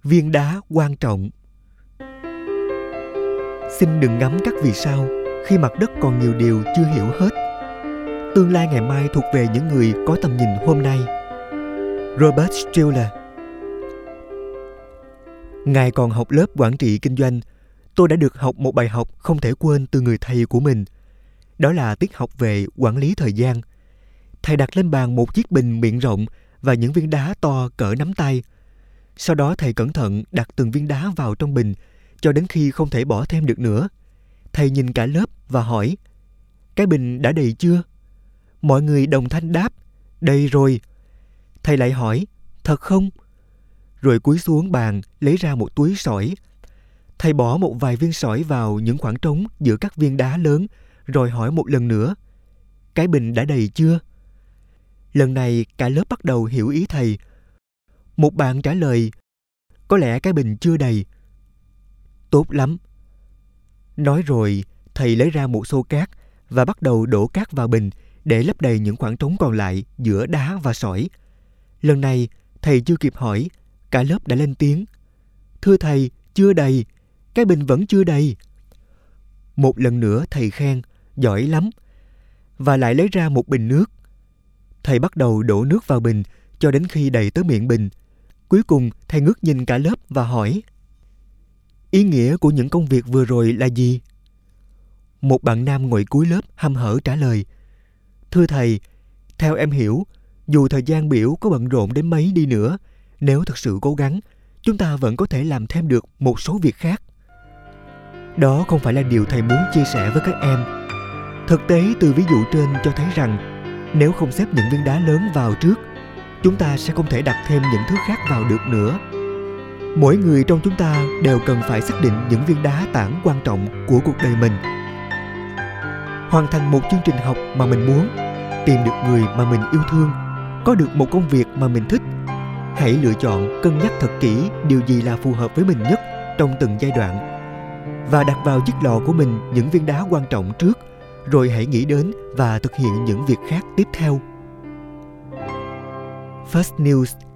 Viên đá quan trọng. Xin đừng ngắm các vì sao khi mặt đất còn nhiều điều chưa hiểu hết. Tương lai ngày mai thuộc về những người có tầm nhìn hôm nay. Robert Schuller. Ngài còn học lớp quản trị kinh doanh, tôi đã được học một bài học không thể quên từ người thầy của mình. Đó là tiết học về quản lý thời gian. Thầy đặt lên bàn một chiếc bình miệng rộng và những viên đá to cỡ nắm tay. Sau đó thầy cẩn thận đặt từng viên đá vào trong bình cho đến khi không thể bỏ thêm được nữa. Thầy nhìn cả lớp và hỏi: cái bình đã đầy chưa? Mọi người đồng thanh đáp: đầy rồi. Thầy lại hỏi: thật không? Rồi cúi xuống bàn lấy ra một túi sỏi. Thầy bỏ một vài viên sỏi vào những khoảng trống giữa các viên đá lớn, rồi hỏi một lần nữa: cái bình đã đầy chưa? Lần này cả lớp bắt đầu hiểu ý thầy. Một bạn trả lời: có lẽ cái bình chưa đầy. Tốt lắm. Nói rồi, thầy lấy ra một xô cát và bắt đầu đổ cát vào bình để lấp đầy những khoảng trống còn lại giữa đá và sỏi. Lần này, thầy chưa kịp hỏi, cả lớp đã lên tiếng: thưa thầy, chưa đầy, cái bình vẫn chưa đầy. Một lần nữa thầy khen: giỏi lắm. Và lại lấy ra một bình nước. Thầy bắt đầu đổ nước vào bình cho đến khi đầy tới miệng bình. Cuối cùng thầy ngước nhìn cả lớp và hỏi: ý nghĩa của những công việc vừa rồi là gì? Một bạn nam ngồi cuối lớp hăm hở trả lời: thưa thầy, theo em hiểu, dù thời gian biểu có bận rộn đến mấy đi nữa, nếu thực sự cố gắng, chúng ta vẫn có thể làm thêm được một số việc khác. Đó không phải là điều thầy muốn chia sẻ với các em. Thực tế từ ví dụ trên cho thấy rằng nếu không xếp những viên đá lớn vào trước, chúng ta sẽ không thể đặt thêm những thứ khác vào được nữa. Mỗi người trong chúng ta đều cần phải xác định những viên đá tảng quan trọng của cuộc đời mình. Hoàn thành một chương trình học mà mình muốn, tìm được người mà mình yêu thương, có được một công việc mà mình thích. Hãy lựa chọn, cân nhắc thật kỹ điều gì là phù hợp với mình nhất trong từng giai đoạn, và đặt vào chiếc lọ của mình những viên đá quan trọng trước, rồi hãy nghĩ đến và thực hiện những việc khác tiếp theo. First News